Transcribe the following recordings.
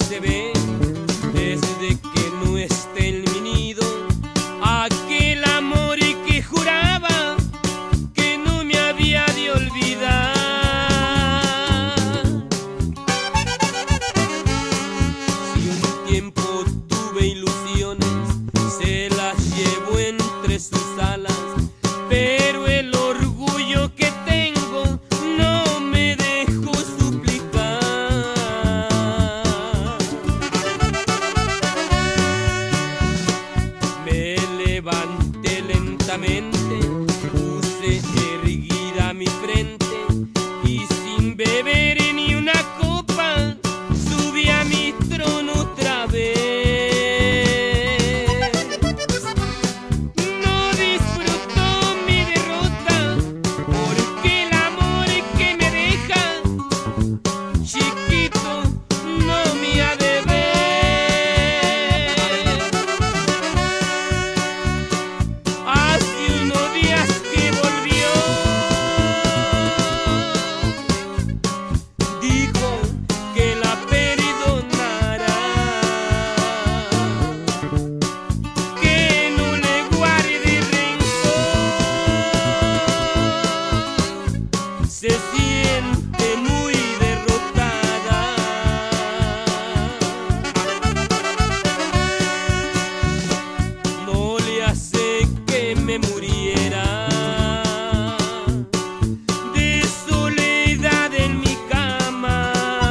se ve desde que no está en mi nido aquel amor y que juraba que no me había de olvidar. Si un tiempo tuve ilusiones, se las llevo entre sus alas, pero el orgullo que tengo no me dejó suplicar. Me levanté lentamente, puse erguida mi frente y sin beber ni una copa subí a mi trono otra vez. No disfruto mi derrota porque el amor que me deja chiquito no me ha de ver. Hace unos días que volvió, dijo que la perdonará, que no le guarde rencor. Se siente muy derrotada. No le hace que me muriera de soledad en mi cama.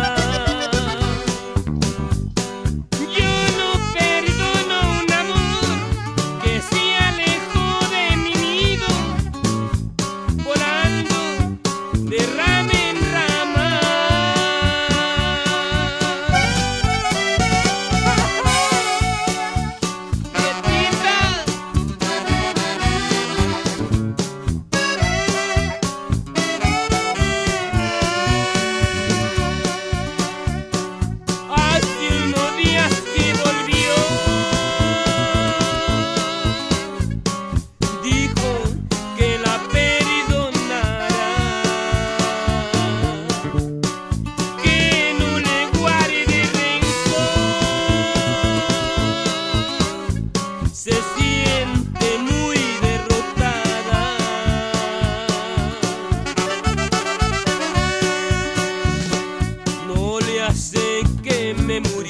Yo no perdono un amor que se alejó de mi nido, volando de rama en rama. Quietita. Hace unos días que volvió, dijo que la perdonará, que no le guarde rencor. Se siente muy derrotada. No le hace que me muriera